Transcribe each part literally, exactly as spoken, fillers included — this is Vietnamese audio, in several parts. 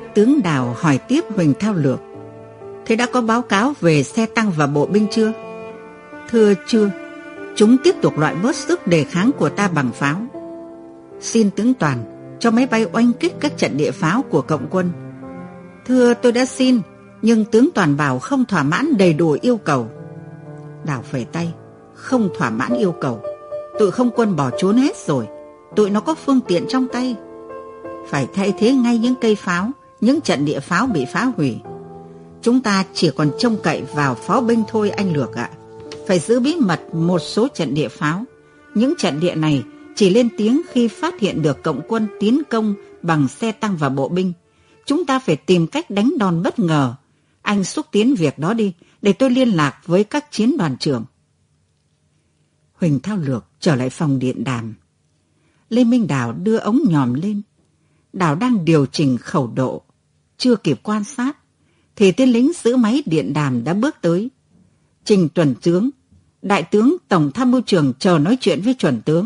Tướng Đào hỏi tiếp Huỳnh Thao Lược: thế đã có báo cáo về xe tăng và bộ binh chưa? Thưa chưa. Chúng tiếp tục loại bớt sức đề kháng của ta bằng pháo. Xin tướng Toàn cho máy bay oanh kích các trận địa pháo của cộng quân. Thưa, tôi đã xin, nhưng tướng Toàn bảo không thỏa mãn đầy đủ yêu cầu. Đào phẩy tay: không thỏa mãn yêu cầu. Tụi không quân bỏ trốn hết rồi. Tụi nó có phương tiện trong tay. Phải thay thế ngay những cây pháo, những trận địa pháo bị phá hủy. Chúng ta chỉ còn trông cậy vào pháo binh thôi anh Lược ạ. Phải giữ bí mật một số trận địa pháo. Những trận địa này chỉ lên tiếng khi phát hiện được cộng quân tiến công bằng xe tăng và bộ binh. Chúng ta phải tìm cách đánh đòn bất ngờ. Anh xúc tiến việc đó đi, để tôi liên lạc với các chiến đoàn trưởng. Huỳnh Thao Lược trở lại phòng điện đàm. Lê Minh Đào đưa ống nhòm lên. Đào đang điều chỉnh khẩu độ. Chưa kịp quan sát, thì tên lính giữ máy điện đàm đã bước tới. Trình tuần tướng, đại tướng tổng tham mưu trưởng chờ nói chuyện với chuẩn tướng.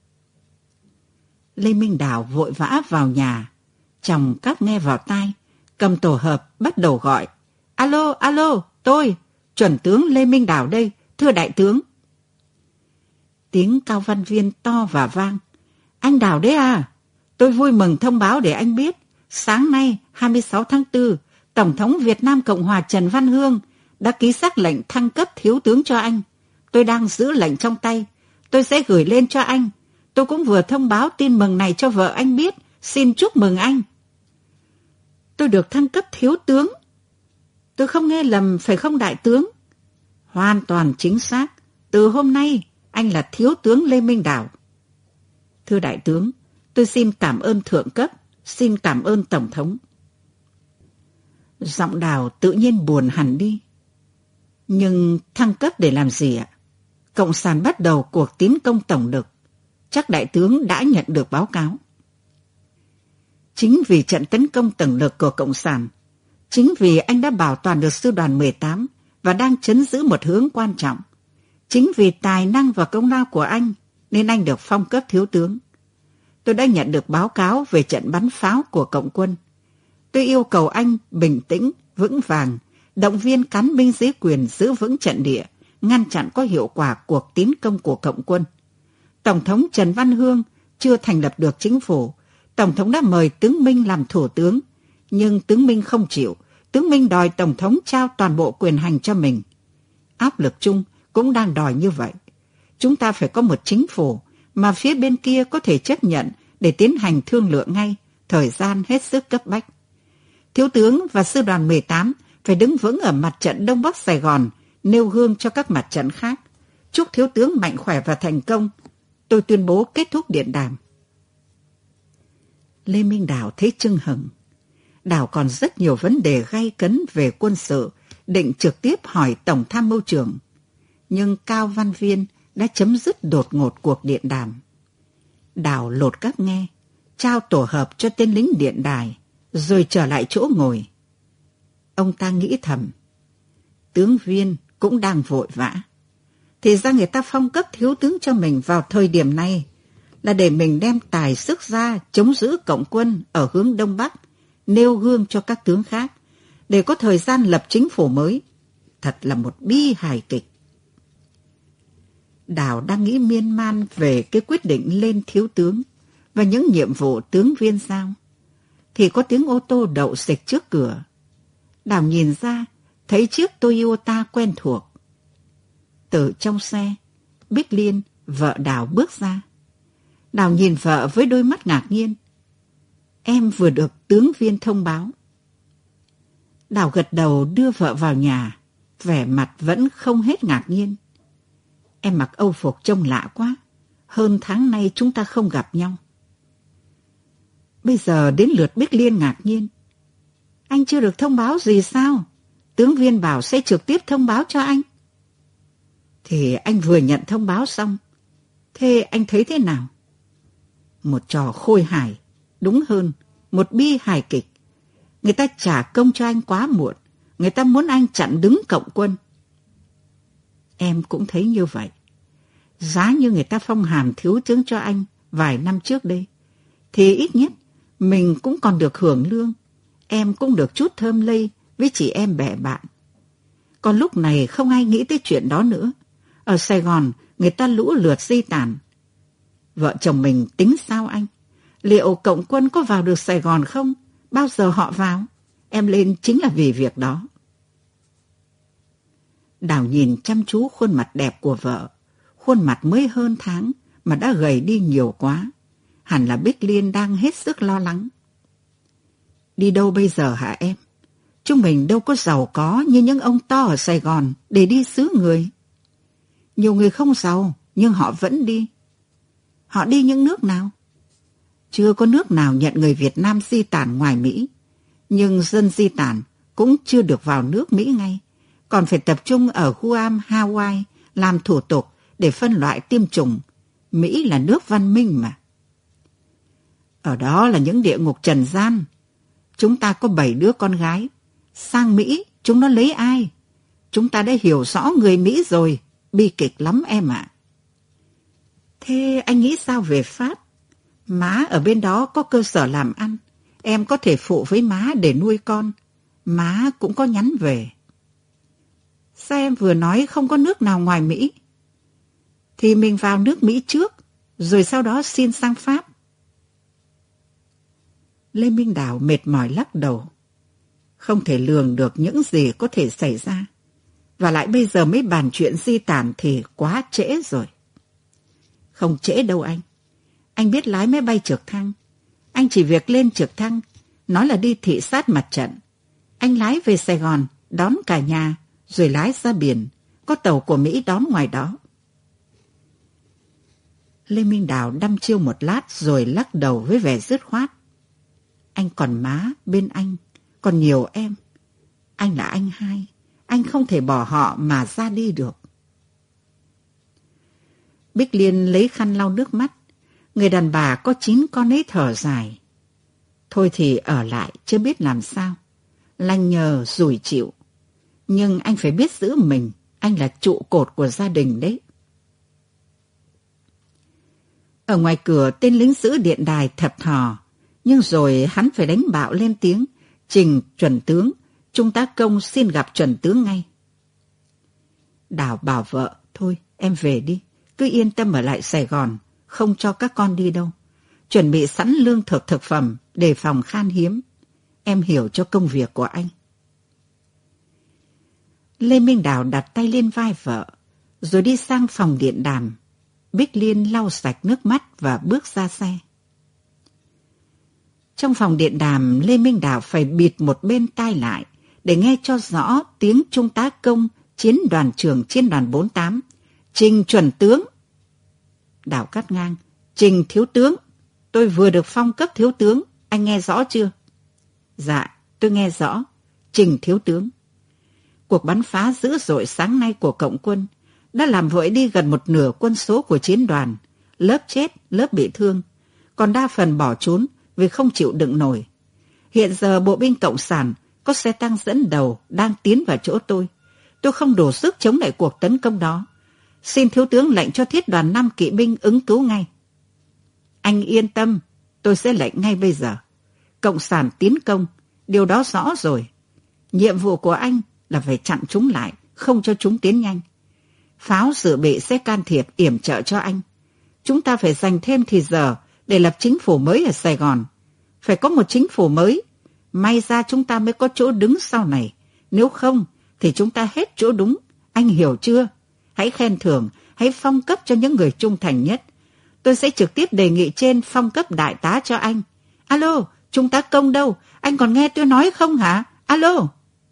Lê Minh Đào vội vã vào nhà, chồng cắp nghe vào tai, cầm tổ hợp bắt đầu gọi. Alo, alo, tôi, chuẩn tướng Lê Minh Đào đây, thưa đại tướng. Tiếng Cao Văn Viên to và vang. Anh Đào đấy à? Tôi vui mừng thông báo để anh biết, sáng nay hai mươi sáu tháng tư, Tổng thống Việt Nam Cộng hòa Trần Văn Hương đã ký sắc lệnh thăng cấp thiếu tướng cho anh. Tôi đang giữ lệnh trong tay, tôi sẽ gửi lên cho anh. Tôi cũng vừa thông báo tin mừng này cho vợ anh biết, xin chúc mừng anh. Tôi được thăng cấp thiếu tướng. Tôi không nghe lầm phải không đại tướng? Hoàn toàn chính xác, từ hôm nay anh là thiếu tướng Lê Minh Đào. Thưa đại tướng, tôi xin cảm ơn thượng cấp, xin cảm ơn tổng thống. Giọng Đào tự nhiên buồn hẳn đi. Nhưng thăng cấp để làm gì ạ? Cộng sản bắt đầu cuộc tiến công tổng lực. Chắc đại tướng đã nhận được báo cáo. Chính vì trận tấn công tổng lực của Cộng sản, chính vì anh đã bảo toàn được sư đoàn mười tám và đang trấn giữ một hướng quan trọng, chính vì tài năng và công lao của anh nên anh được phong cấp thiếu tướng. Tôi đã nhận được báo cáo về trận bắn pháo của Cộng quân. Tôi yêu cầu anh bình tĩnh, vững vàng, động viên cán binh dưới quyền giữ vững trận địa, ngăn chặn có hiệu quả cuộc tiến công của Cộng quân. Tổng thống Trần Văn Hương chưa thành lập được chính phủ. Tổng thống đã mời tướng Minh làm thủ tướng, nhưng tướng Minh không chịu. Tướng Minh đòi Tổng thống trao toàn bộ quyền hành cho mình. Áp lực chung cũng đang đòi như vậy. Chúng ta phải có một chính phủ mà phía bên kia có thể chấp nhận để tiến hành thương lượng ngay, thời gian hết sức cấp bách. Thiếu tướng và sư đoàn mười tám phải đứng vững ở mặt trận Đông Bắc Sài Gòn, nêu gương cho các mặt trận khác. Chúc thiếu tướng mạnh khỏe và thành công. Tôi tuyên bố kết thúc điện đàm. Lê Minh Đào thấy chưng hửng. Đào còn rất nhiều vấn đề gay cấn về quân sự, định trực tiếp hỏi Tổng tham mưu trưởng. Nhưng Cao Văn Viên đã chấm dứt đột ngột cuộc điện đàm. Đào lột cáp nghe, trao tổ hợp cho tên lính điện đài, rồi trở lại chỗ ngồi. Ông ta nghĩ thầm, tướng Viên cũng đang vội vã. Thì ra người ta phong cấp thiếu tướng cho mình vào thời điểm này là để mình đem tài sức ra chống giữ Cộng quân ở hướng Đông Bắc, nêu gương cho các tướng khác, để có thời gian lập chính phủ mới. Thật là một bi hài kịch. Đào đang nghĩ miên man về cái quyết định lên thiếu tướng và những nhiệm vụ tướng Viên giao, thì có tiếng ô tô đậu xịch trước cửa. Đào nhìn ra, thấy chiếc Toyota quen thuộc. Từ trong xe, Bích Liên, vợ Đào bước ra. Đào nhìn vợ với đôi mắt ngạc nhiên. Em vừa được tướng Viên thông báo. Đào gật đầu đưa vợ vào nhà, vẻ mặt vẫn không hết ngạc nhiên. Em mặc âu phục trông lạ quá, hơn tháng nay chúng ta không gặp nhau. Bây giờ đến lượt Bích Liên ngạc nhiên. Anh chưa được thông báo gì sao? Tướng Viên bảo sẽ trực tiếp thông báo cho anh. Thì anh vừa nhận thông báo xong. Thế anh thấy thế nào? Một trò khôi hài, đúng hơn, một bi hài kịch. Người ta trả công cho anh quá muộn. Người ta muốn anh chặn đứng Cộng quân. Em cũng thấy như vậy. Giá như người ta phong hàm thiếu tướng cho anh vài năm trước đây, thì ít nhất mình cũng còn được hưởng lương. em cũng được chút thơm lây với chị em bè bạn. Còn lúc này không ai nghĩ tới chuyện đó nữa. Ở Sài Gòn, người ta lũ lượt di tản. Vợ chồng mình tính sao anh? Liệu Cộng Quân có vào được Sài Gòn không? Bao giờ họ vào? Em lên chính là vì việc đó. Đào nhìn chăm chú khuôn mặt đẹp của vợ. Khuôn mặt mới hơn tháng mà đã gầy đi nhiều quá. Hẳn là Bích Liên đang hết sức lo lắng. Đi đâu bây giờ hả em? Chúng mình đâu có giàu có như những ông to ở Sài Gòn để đi xứ người. Nhiều người không giàu nhưng họ vẫn đi. Họ đi những nước nào? Chưa có nước nào nhận người Việt Nam di tản ngoài Mỹ. Nhưng dân di tản cũng chưa được vào nước Mỹ ngay. Còn phải tập trung ở Guam, Hawaii làm thủ tục để phân loại tiêm chủng. Mỹ là nước văn minh mà. Ở đó là những địa ngục trần gian. Chúng ta có bảy đứa con gái. Sang Mỹ, chúng nó lấy ai? Chúng ta đã hiểu rõ người Mỹ rồi. Bi kịch lắm em ạ. Thế anh nghĩ sao về Pháp? Má ở bên đó có cơ sở làm ăn. Em có thể phụ với má để nuôi con. Má cũng có nhắn về. Sao em vừa nói không có nước nào ngoài Mỹ? Thì mình vào nước Mỹ trước, rồi sau đó xin sang Pháp. Lê Minh Đào mệt mỏi lắc đầu. Không thể lường được những gì có thể xảy ra. Và lại bây giờ mới bàn chuyện di tản thì quá trễ rồi. Không trễ đâu anh. Anh biết lái máy bay trực thăng. Anh chỉ việc lên trực thăng, nói là đi thị sát mặt trận. Anh lái về Sài Gòn, đón cả nhà, rồi lái ra biển. Có tàu của Mỹ đón ngoài đó. Lê Minh Đào đăm chiêu một lát rồi lắc đầu với vẻ dứt khoát. Anh còn má bên anh, còn nhiều em. Anh là anh hai, anh không thể bỏ họ mà ra đi được. Bích Liên lấy khăn lau nước mắt. Người đàn bà có chín con ấy thở dài. Thôi thì ở lại chưa biết làm sao. Lanh nhờ rủi chịu. Nhưng anh phải biết giữ mình. Anh là trụ cột của gia đình đấy. Ở ngoài cửa tên lính giữ điện đài thập thò. Nhưng rồi hắn phải đánh bạo lên tiếng. Trình chuẩn tướng. Trung tá Công xin gặp chuẩn tướng ngay. Đào bảo vợ. Thôi em về đi. Cứ yên tâm ở lại Sài Gòn. Không cho các con đi đâu. Chuẩn bị sẵn lương thực thực phẩm. Đề phòng khan hiếm. Em hiểu cho công việc của anh. Lê Minh Đào đặt tay lên vai vợ. Rồi đi sang phòng điện đàm. Bích Liên lau sạch nước mắt và bước ra xe. Trong phòng điện đàm, Lê Minh Đào phải bịt một bên tai lại để nghe cho rõ tiếng Trung tá Công, chiến đoàn trưởng chiến đoàn bốn tám. Trình chuẩn tướng. Đào cắt ngang. Trình thiếu tướng. Tôi vừa được phong cấp thiếu tướng. Anh nghe rõ chưa? Dạ, tôi nghe rõ. Trình thiếu tướng. Cuộc bắn phá dữ dội sáng nay của Cộng quân đã làm vội đi gần một nửa quân số của chiến đoàn. Lớp chết, lớp bị thương. Còn đa phần bỏ trốn vì không chịu đựng nổi. Hiện giờ bộ binh Cộng sản có xe tăng dẫn đầu đang tiến vào chỗ tôi. Tôi không đủ sức chống lại cuộc tấn công đó. Xin thiếu tướng lệnh cho thiết đoàn năm kỵ binh ứng cứu ngay. Anh yên tâm, tôi sẽ lệnh ngay bây giờ. Cộng sản tiến công, điều đó rõ rồi. Nhiệm vụ của anh là phải chặn chúng lại, không cho chúng tiến nhanh. Pháo dự bị sẽ can thiệp yểm trợ cho anh. Chúng ta phải dành thêm thì giờ để lập chính phủ mới ở Sài Gòn. Phải có một chính phủ mới. May ra chúng ta mới có chỗ đứng sau này. Nếu không thì chúng ta hết chỗ đúng. Anh hiểu chưa? Hãy khen thưởng, hãy phong cấp cho những người trung thành nhất. Tôi sẽ trực tiếp đề nghị trên phong cấp đại tá cho anh. Alo, Trung tá Công đâu? Anh còn nghe tôi nói không hả? Alo.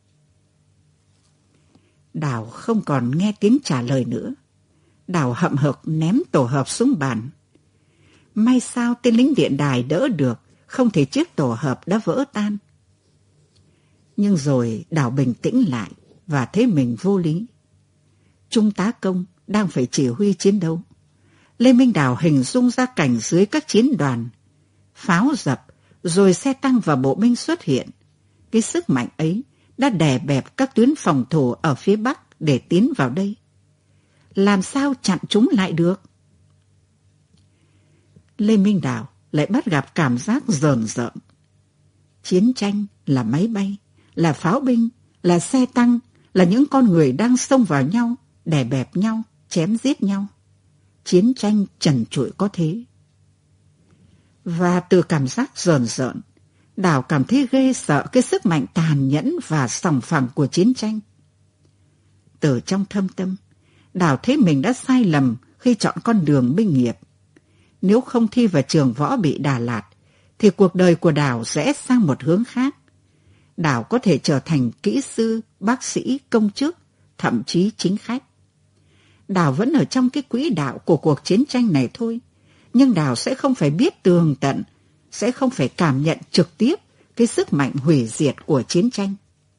Đào không còn nghe tiếng trả lời nữa. Đào hậm hực ném tổ hợp xuống bàn. May sao tên lính điện đài đỡ được, không thì chiếc tổ hợp đã vỡ tan. Nhưng rồi Đào bình tĩnh lại và thấy mình vô lý. Trung tá Công đang phải chỉ huy chiến đấu. Lê Minh Đào hình dung ra cảnh dưới các chiến đoàn. Pháo dập, rồi xe tăng và bộ binh xuất hiện. Cái sức mạnh ấy đã đè bẹp các tuyến phòng thủ ở phía Bắc để tiến vào đây. Làm sao chặn chúng lại được? Lê Minh Đào lại bắt gặp cảm giác rờn rợn. Chiến tranh là máy bay, là pháo binh, là xe tăng, là những con người đang xông vào nhau, đè bẹp nhau, chém giết nhau. Chiến tranh trần trụi có thế. Và từ cảm giác rờn rợn, Đào cảm thấy ghê sợ cái sức mạnh tàn nhẫn và sòng phẳng của chiến tranh. Từ trong thâm tâm, Đào thấy mình đã sai lầm khi chọn con đường binh nghiệp. Nếu không thi vào trường võ bị Đà Lạt, thì cuộc đời của Đào rẽ sang một hướng khác. Đào có thể trở thành kỹ sư, bác sĩ, công chức, thậm chí chính khách. Đào vẫn ở trong cái quỹ đạo của cuộc chiến tranh này thôi, nhưng Đào sẽ không phải biết tường tận, sẽ không phải cảm nhận trực tiếp cái sức mạnh hủy diệt của chiến tranh.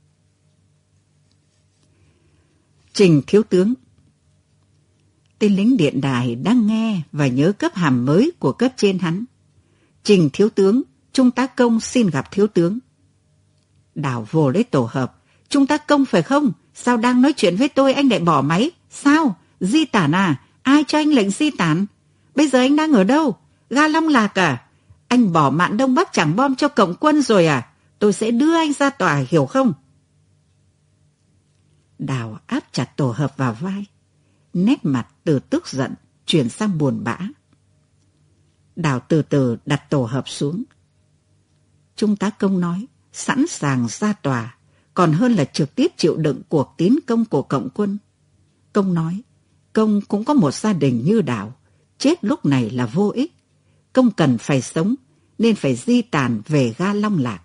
Trình thiếu tướng. Tên lính điện đài đang nghe và nhớ cấp hàm mới của cấp trên hắn. Trình thiếu tướng, trung tá Công xin gặp thiếu tướng. Đào vồ lấy tổ hợp. Trung tá Công phải không? Sao đang nói chuyện với tôi anh lại bỏ máy? Sao? Di tản à? Ai cho anh lệnh di tản? Bây giờ anh đang ở đâu? Ga Long Lạc à? Anh bỏ mạn Đông Bắc Trảng Bom cho cộng quân rồi à? Tôi sẽ đưa anh ra tòa, hiểu không? Đào áp chặt tổ hợp vào vai. Nét mặt từ tức giận chuyển sang buồn bã. Đào từ từ đặt tổ hợp xuống. Trung tá Công nói sẵn sàng ra tòa, còn hơn là trực tiếp chịu đựng cuộc tiến công của cộng quân. Công nói, Công cũng có một gia đình như Đào, chết lúc này là vô ích. Công cần phải sống, nên phải di tản về ga Long Lạc.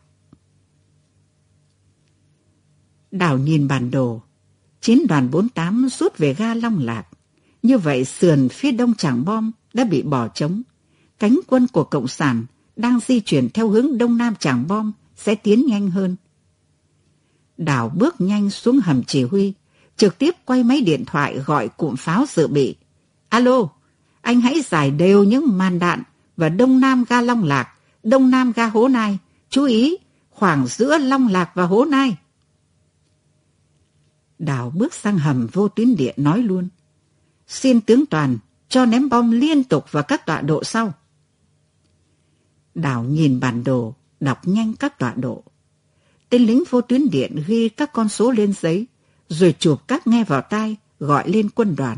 Đào nhìn bản đồ, chiến đoàn bốn mươi tám rút về ga Long Lạc. Như vậy sườn phía đông Trảng Bom đã bị bỏ trống. Cánh quân của Cộng sản đang di chuyển theo hướng đông nam Trảng Bom sẽ tiến nhanh hơn. Đào bước nhanh xuống hầm chỉ huy, trực tiếp quay máy điện thoại gọi cụm pháo dự bị. Alo, anh hãy giải đều những màn đạn và đông nam ga Long Lạc, đông nam ga Hố Nai. Chú ý, khoảng giữa Long Lạc và Hố Nai. Đào bước sang hầm vô tuyến điện nói luôn. Xin tướng Toàn cho ném bom liên tục vào các tọa độ sau. Đào nhìn bản đồ, đọc nhanh các tọa độ. Tên lính vô tuyến điện ghi các con số lên giấy, rồi chụp các nghe vào tai, gọi lên quân đoàn.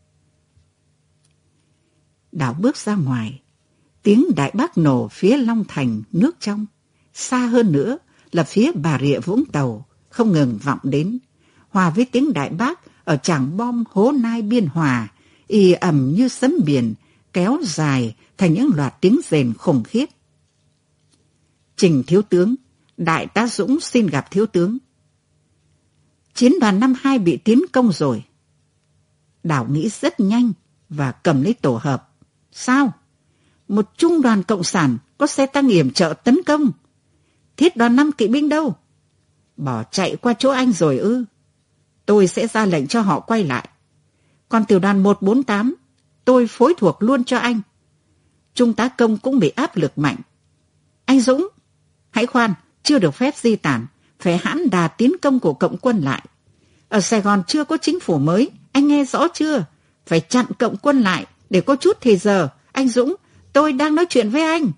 Đào bước ra ngoài. Tiếng Đại Bác nổ phía Long Thành, nước trong. Xa hơn nữa là phía Bà Rịa Vũng Tàu, không ngừng vọng đến. Hòa với tiếng Đại Bác ở Trảng Bom, Hố Nai, Biên Hòa, ì ầm như sấm biển, kéo dài thành những loạt tiếng rền khủng khiếp. Trình thiếu tướng, Đại tá Dũng xin gặp thiếu tướng. Chiến đoàn năm hai bị tiến công rồi. Đào nghĩ rất nhanh và cầm lấy tổ hợp. Sao? Một trung đoàn cộng sản có xe tăng yểm trợ tấn công. Thiết đoàn năm kỵ binh đâu? Bỏ chạy qua chỗ anh rồi ư? Tôi sẽ ra lệnh cho họ quay lại. Còn tiểu đoàn một bốn tám, tôi phối thuộc luôn cho anh. Trung tá Công cũng bị áp lực mạnh. Anh Dũng, hãy khoan, chưa được phép di tản, phải hãn đà tiến công của cộng quân lại. Ở Sài Gòn chưa có chính phủ mới, anh nghe rõ chưa? Phải chặn cộng quân lại để có chút thì giờ. Anh Dũng, tôi đang nói chuyện với anh.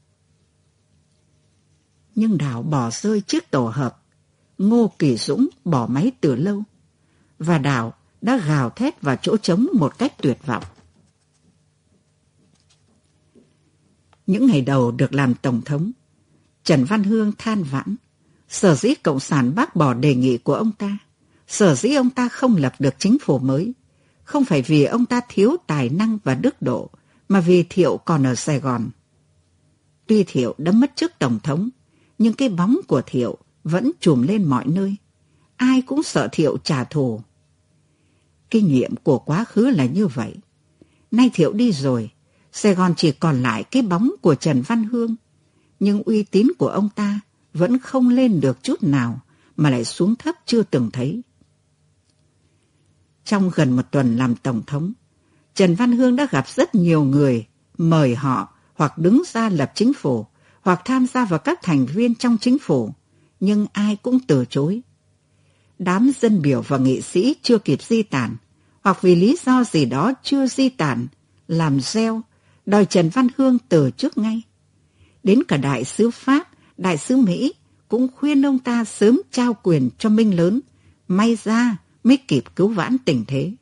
Nhưng Đào bỏ rơi chiếc tổ hợp. Ngô Kỳ Dũng bỏ máy từ lâu. Và Đào đã gào thét vào chỗ trống một cách tuyệt vọng. Những ngày đầu được làm tổng thống, Trần Văn Hương than vãn, sở dĩ Cộng sản bác bỏ đề nghị của ông ta, sở dĩ ông ta không lập được chính phủ mới, không phải vì ông ta thiếu tài năng và đức độ, mà vì Thiệu còn ở Sài Gòn. Tuy Thiệu đã mất chức tổng thống, nhưng cái bóng của Thiệu vẫn trùm lên mọi nơi. Ai cũng sợ Thiệu trả thù. Kinh nghiệm của quá khứ là như vậy. Nay Thiệu đi rồi, Sài Gòn chỉ còn lại cái bóng của Trần Văn Hương. Nhưng uy tín của ông ta vẫn không lên được chút nào, mà lại xuống thấp chưa từng thấy. Trong gần một tuần làm tổng thống, Trần Văn Hương đã gặp rất nhiều người, mời họ hoặc đứng ra lập chính phủ, hoặc tham gia vào các thành viên trong chính phủ, nhưng ai cũng từ chối. Đám dân biểu và nghị sĩ chưa kịp di tản, hoặc vì lý do gì đó chưa di tản, làm gieo, đòi Trần Văn Hương từ chức ngay. Đến cả đại sứ Pháp đại sứ Mỹ cũng khuyên ông ta sớm trao quyền cho Minh Lớn, may ra mới kịp cứu vãn tình thế.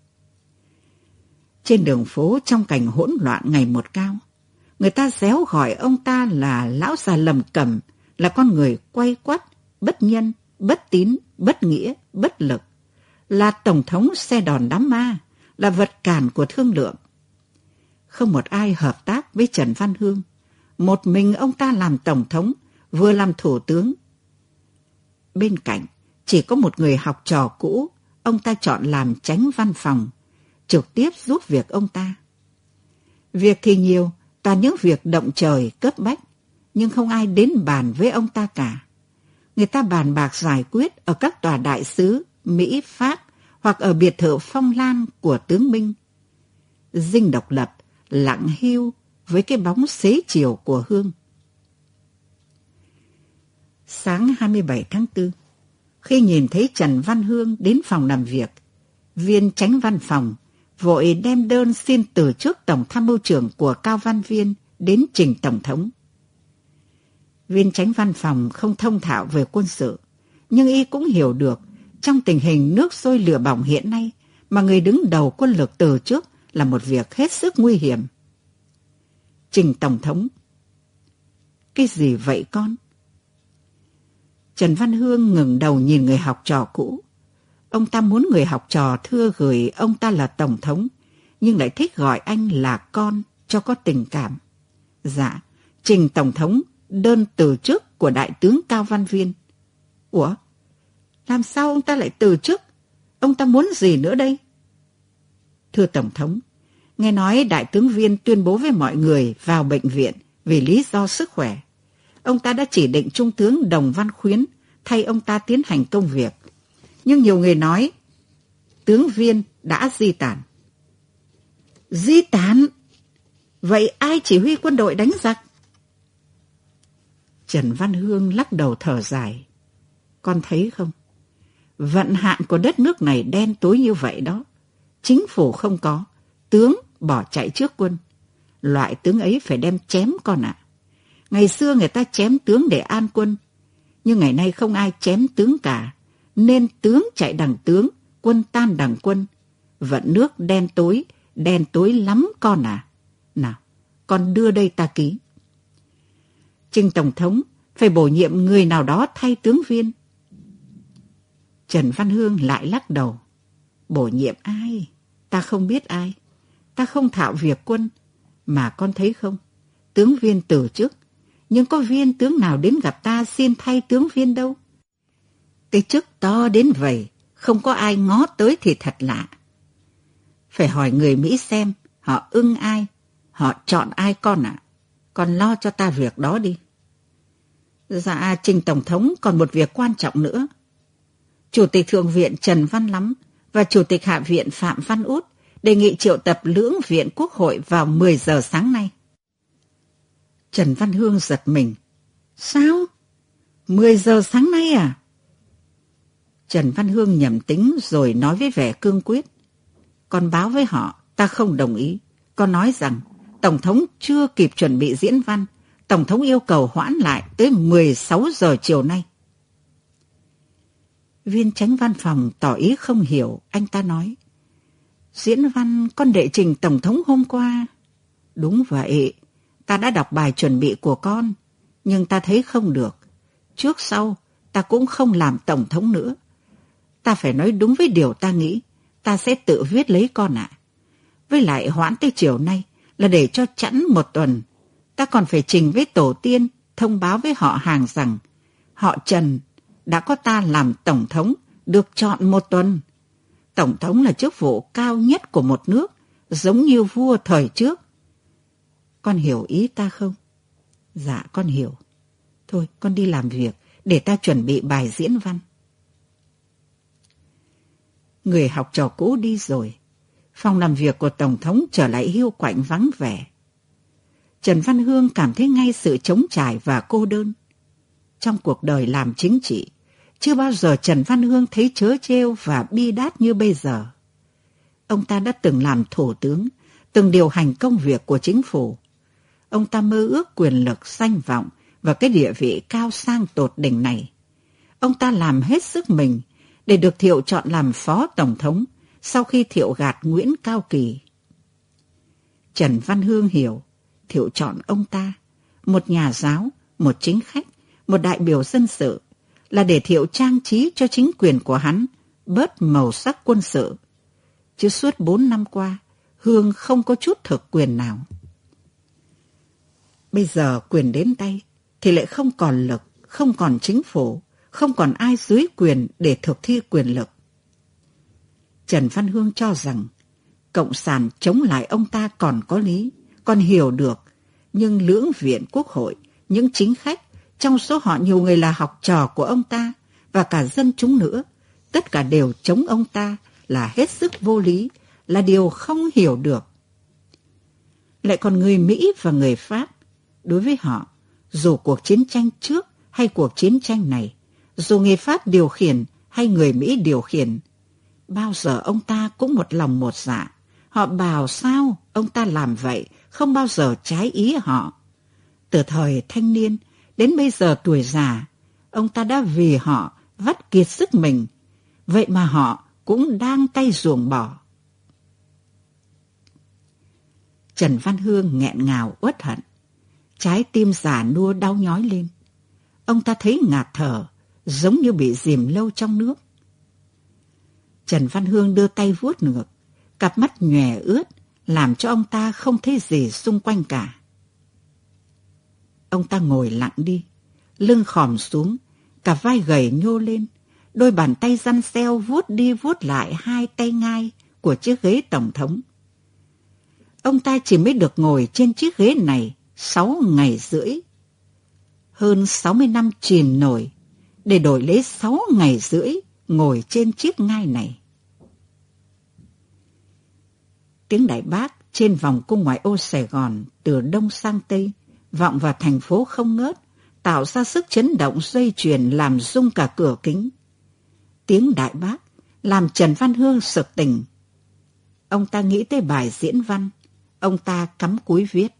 Trên đường phố trong cảnh hỗn loạn ngày một cao, người ta réo gọi ông ta là lão già lầm cẩm, là con người quay quắt, bất nhân, bất tín, bất nghĩa, bất lực, là tổng thống xe đòn đám ma, là vật cản của thương lượng. Không một ai hợp tác với Trần Văn Hương. Một mình ông ta làm tổng thống, vừa làm thủ tướng. Bên cạnh, chỉ có một người học trò cũ, ông ta chọn làm chánh văn phòng, trực tiếp giúp việc ông ta. Việc thì nhiều, toàn những việc động trời, cấp bách, nhưng không ai đến bàn với ông ta cả. Người ta bàn bạc giải quyết ở các tòa đại sứ, Mỹ, Pháp, hoặc ở biệt thự Phong Lan của tướng Minh. Dinh độc lập, lặng hiu với cái bóng xế chiều của Hương. Sáng hai mươi bảy tháng tư, khi nhìn thấy Trần Văn Hương đến phòng làm việc, viên chánh văn phòng vội đem đơn xin từ chức tổng tham mưu trưởng của Cao Văn Viên đến trình tổng thống. Viên chánh văn phòng không thông thạo về quân sự, nhưng y cũng hiểu được trong tình hình nước sôi lửa bỏng hiện nay mà người đứng đầu quân lực từ chức là một việc hết sức nguy hiểm. Trình tổng thống. Cái gì vậy con? Trần Văn Hương ngẩng đầu nhìn người học trò cũ. Ông ta muốn người học trò thưa gửi ông ta là tổng thống, nhưng lại thích gọi anh là con cho có tình cảm. Dạ, trình tổng thống đơn từ chức của đại tướng Cao Văn Viên. Ủa? Làm sao ông ta lại từ chức? Ông ta muốn gì nữa đây? Thưa tổng thống, nghe nói đại tướng Viên tuyên bố với mọi người vào bệnh viện vì lý do sức khỏe. Ông ta đã chỉ định trung tướng Đồng Văn Khuyến thay ông ta tiến hành công việc. Nhưng nhiều người nói tướng Viên đã di tản. Di tản? Vậy ai chỉ huy quân đội đánh giặc? Trần Văn Hương lắc đầu thở dài. Con thấy không? Vận hạn của đất nước này đen tối như vậy đó. Chính phủ không có, tướng bỏ chạy trước quân. Loại tướng ấy phải đem chém con ạ. À. Ngày xưa người ta chém tướng để an quân, nhưng ngày nay không ai chém tướng cả, nên tướng chạy đằng tướng, quân tan đằng quân. Vận nước đen tối, đen tối lắm con à. Nào, con đưa đây ta ký. Trình tổng thống phải bổ nhiệm người nào đó thay tướng Viên. Trần Văn Hương lại lắc đầu. Bổ nhiệm ai? Ta không biết ai. Ta không thạo việc quân. Mà con thấy không? Tướng Viên từ chức. Nhưng có viên tướng nào đến gặp ta xin thay tướng Viên đâu? Cái chức to đến vậy, không có ai ngó tới thì thật lạ. Phải hỏi người Mỹ xem, họ ưng ai, họ chọn ai con ạ. À? Con lo cho ta việc đó đi. Dạ, trình tổng thống còn một việc quan trọng nữa. Chủ tịch Thượng viện Trần Văn Lắm và Chủ tịch Hạ viện Phạm Văn Út đề nghị triệu tập lưỡng viện Quốc hội vào mười giờ sáng nay. Trần Văn Hương giật mình. Sao? mười giờ sáng nay à? Trần Văn Hương nhẩm tính rồi nói với vẻ cương quyết. Con báo với họ, ta không đồng ý. Con nói rằng, Tổng thống chưa kịp chuẩn bị diễn văn. Tổng thống yêu cầu hoãn lại tới mười sáu giờ chiều nay. Viên chánh văn phòng tỏ ý không hiểu, anh ta nói. Diễn văn con đệ trình Tổng thống hôm qua. Đúng vậy, ta đã đọc bài chuẩn bị của con, nhưng ta thấy không được. Trước sau, ta cũng không làm Tổng thống nữa. Ta phải nói đúng với điều ta nghĩ, ta sẽ tự viết lấy con ạ. À. Với lại hoãn tới chiều nay là để cho chẵn một tuần. Ta còn phải trình với tổ tiên, thông báo với họ hàng rằng họ Trần đã có ta làm Tổng thống, được chọn một tuần. Tổng thống là chức vụ cao nhất của một nước, giống như vua thời trước. Con hiểu ý ta không? Dạ, con hiểu. Thôi, con đi làm việc, để ta chuẩn bị bài diễn văn. Người học trò cũ đi rồi. Phòng làm việc của Tổng thống trở lại hiu quạnh vắng vẻ. Trần Văn Hương cảm thấy ngay sự trống trải và cô đơn. Trong cuộc đời làm chính trị, chưa bao giờ Trần Văn Hương thấy trớ trêu và bi đát như bây giờ. Ông ta đã từng làm thủ tướng, từng điều hành công việc của chính phủ. Ông ta mơ ước quyền lực, danh vọng và cái địa vị cao sang tột đỉnh này. Ông ta làm hết sức mình để được Thiệu chọn làm phó tổng thống sau khi Thiệu gạt Nguyễn Cao Kỳ. Trần Văn Hương hiểu Thiệu chọn ông ta, một nhà giáo, một chính khách, một đại biểu dân sự, là để Thiệu trang trí cho chính quyền của hắn bớt màu sắc quân sự. Chứ suốt bốn năm qua, Hương không có chút thực quyền nào. Bây giờ quyền đến tay thì lại không còn lực, không còn chính phủ, không còn ai dưới quyền để thực thi quyền lực. Trần Văn Hương cho rằng Cộng sản chống lại ông ta còn có lý, còn hiểu được, nhưng lưỡng viện Quốc hội, những chính khách, trong số họ nhiều người là học trò của ông ta và cả dân chúng nữa, tất cả đều chống ông ta là hết sức vô lý, là điều không hiểu được. Lại còn người Mỹ và người Pháp, đối với họ, dù cuộc chiến tranh trước hay cuộc chiến tranh này, dù người Pháp điều khiển hay người Mỹ điều khiển, bao giờ ông ta cũng một lòng một dạ. Họ bảo sao ông ta làm vậy, không bao giờ trái ý họ. Từ thời thanh niên đến bây giờ tuổi già, ông ta đã vì họ vắt kiệt sức mình, vậy mà họ cũng đang tay ruồng bỏ. Trần Văn Hương nghẹn ngào uất hận, trái tim già nua đau nhói lên. Ông ta thấy ngạt thở, giống như bị dìm lâu trong nước. Trần Văn Hương đưa tay vuốt ngược, cặp mắt nhòe ướt, làm cho ông ta không thấy gì xung quanh cả. Ông ta ngồi lặng đi, lưng khòm xuống, cả vai gầy nhô lên, đôi bàn tay răn reo vuốt đi vuốt lại hai tay ngai của chiếc ghế tổng thống. Ông ta chỉ mới được ngồi trên chiếc ghế này sáu ngày rưỡi. Hơn sáu mươi năm chìm nổi để đổi lấy sáu ngày rưỡi ngồi trên chiếc ngai này. Tiếng Đại Bác trên vòng cung ngoại ô Sài Gòn từ đông sang tây vọng vào thành phố không ngớt, tạo ra sức chấn động dây chuyền làm rung cả cửa kính. Tiếng Đại Bác làm Trần Văn Hương sực tỉnh. Ông ta nghĩ tới bài diễn văn, ông ta cắm cúi viết.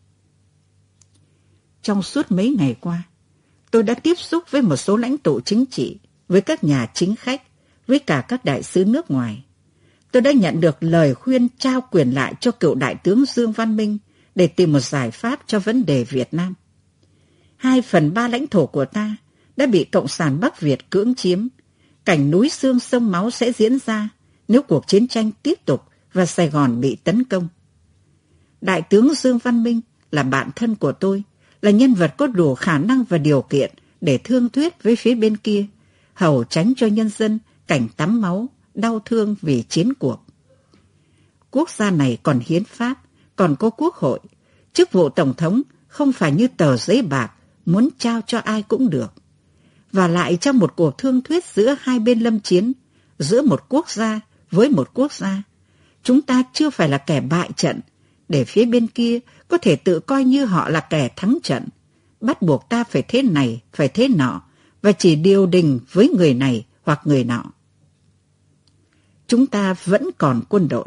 Trong suốt mấy ngày qua, tôi đã tiếp xúc với một số lãnh tụ chính trị, với các nhà chính khách, với cả các đại sứ nước ngoài. Tôi đã nhận được lời khuyên trao quyền lại cho cựu đại tướng Dương Văn Minh để tìm một giải pháp cho vấn đề Việt Nam. Hai phần ba lãnh thổ của ta đã bị Cộng sản Bắc Việt cưỡng chiếm. Cảnh núi xương sông máu sẽ diễn ra nếu cuộc chiến tranh tiếp tục và Sài Gòn bị tấn công. Đại tướng Dương Văn Minh là bạn thân của tôi, là nhân vật có đủ khả năng và điều kiện để thương thuyết với phía bên kia, hầu tránh cho nhân dân cảnh tắm máu, đau thương vì chiến cuộc. Quốc gia này còn hiến pháp, còn có quốc hội. Chức vụ tổng thống không phải như tờ giấy bạc, muốn trao cho ai cũng được. Và lại trong một cuộc thương thuyết giữa hai bên lâm chiến, giữa một quốc gia với một quốc gia, chúng ta chưa phải là kẻ bại trận, để phía bên kia có thể tự coi như họ là kẻ thắng trận, bắt buộc ta phải thế này, phải thế nọ, và chỉ điều đình với người này hoặc người nọ. Chúng ta vẫn còn quân đội.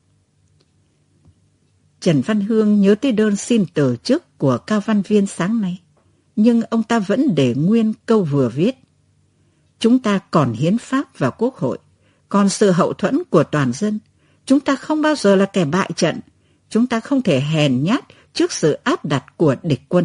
Trần Văn Hương nhớ tới đơn xin từ chức của Cao Văn Viên sáng nay, nhưng ông ta vẫn để nguyên câu vừa viết. Chúng ta còn hiến pháp và quốc hội, còn sự hậu thuẫn của toàn dân. Chúng ta không bao giờ là kẻ bại trận. Chúng ta không thể hèn nhát trước sự áp đặt của địch quân.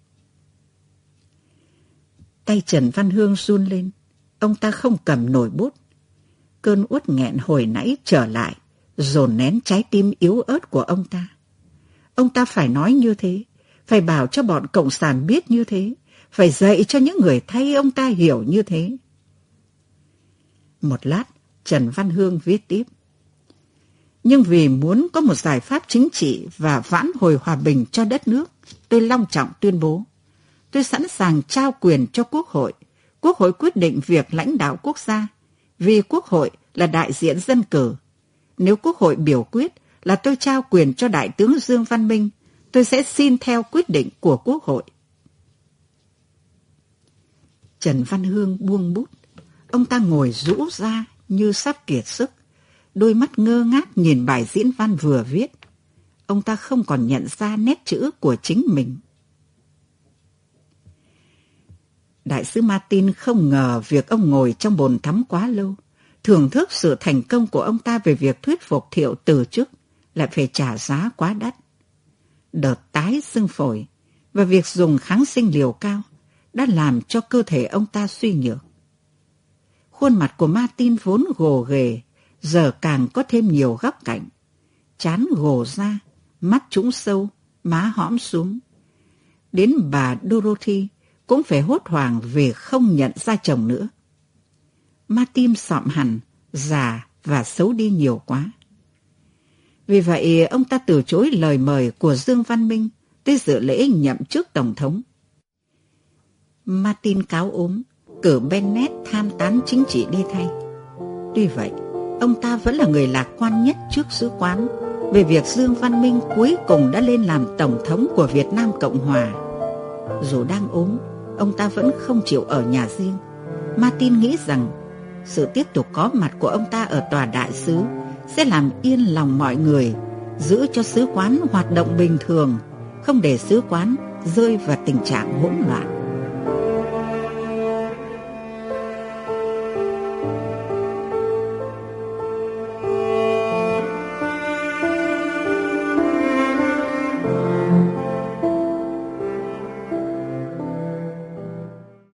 Tay Trần Văn Hương run lên. Ông ta không cầm nổi bút. Cơn uất nghẹn hồi nãy trở lại, dồn nén trái tim yếu ớt của ông ta. Ông ta phải nói như thế, phải bảo cho bọn Cộng sản biết như thế, phải dạy cho những người thay ông ta hiểu như thế. Một lát, Trần Văn Hương viết tiếp. Nhưng vì muốn có một giải pháp chính trị và vãn hồi hòa bình cho đất nước, tôi long trọng tuyên bố, tôi sẵn sàng trao quyền cho Quốc hội. Quốc hội quyết định việc lãnh đạo quốc gia, vì Quốc hội là đại diện dân cử. Nếu Quốc hội biểu quyết là tôi trao quyền cho Đại tướng Dương Văn Minh, tôi sẽ xin theo quyết định của Quốc hội. Trần Văn Hương buông bút. Ông ta ngồi rũ ra như sắp kiệt sức, đôi mắt ngơ ngác nhìn bài diễn văn vừa viết. Ông ta không còn nhận ra nét chữ của chính mình. Đại sứ Martin không ngờ việc ông ngồi trong bồn tắm quá lâu, thưởng thức sự thành công của ông ta về việc thuyết phục Thiệu từ chức, lại phải trả giá quá đắt. Đợt tái xưng phổi và việc dùng kháng sinh liều cao đã làm cho cơ thể ông ta suy nhược. Khuôn mặt của Martin vốn gồ ghề, giờ càng có thêm nhiều góc cạnh. Trán gồ ra, mắt trũng sâu, má hõm xuống. Đến bà Dorothy cũng phải hốt hoảng vì không nhận ra chồng nữa. Martin sọm hẳn, già và xấu đi nhiều quá. Vì vậy, ông ta từ chối lời mời của Dương Văn Minh tới dự lễ nhậm chức Tổng thống. Martin cáo ốm, cử Bennett tham tán chính trị đi thay. Tuy vậy, ông ta vẫn là người lạc quan nhất trước sứ quán về việc Dương Văn Minh cuối cùng đã lên làm Tổng thống của Việt Nam Cộng Hòa. Dù đang ốm, ông ta vẫn không chịu ở nhà riêng. Martin nghĩ rằng sự tiếp tục có mặt của ông ta ở tòa đại sứ sẽ làm yên lòng mọi người, giữ cho sứ quán hoạt động bình thường, không để sứ quán rơi vào tình trạng hỗn loạn.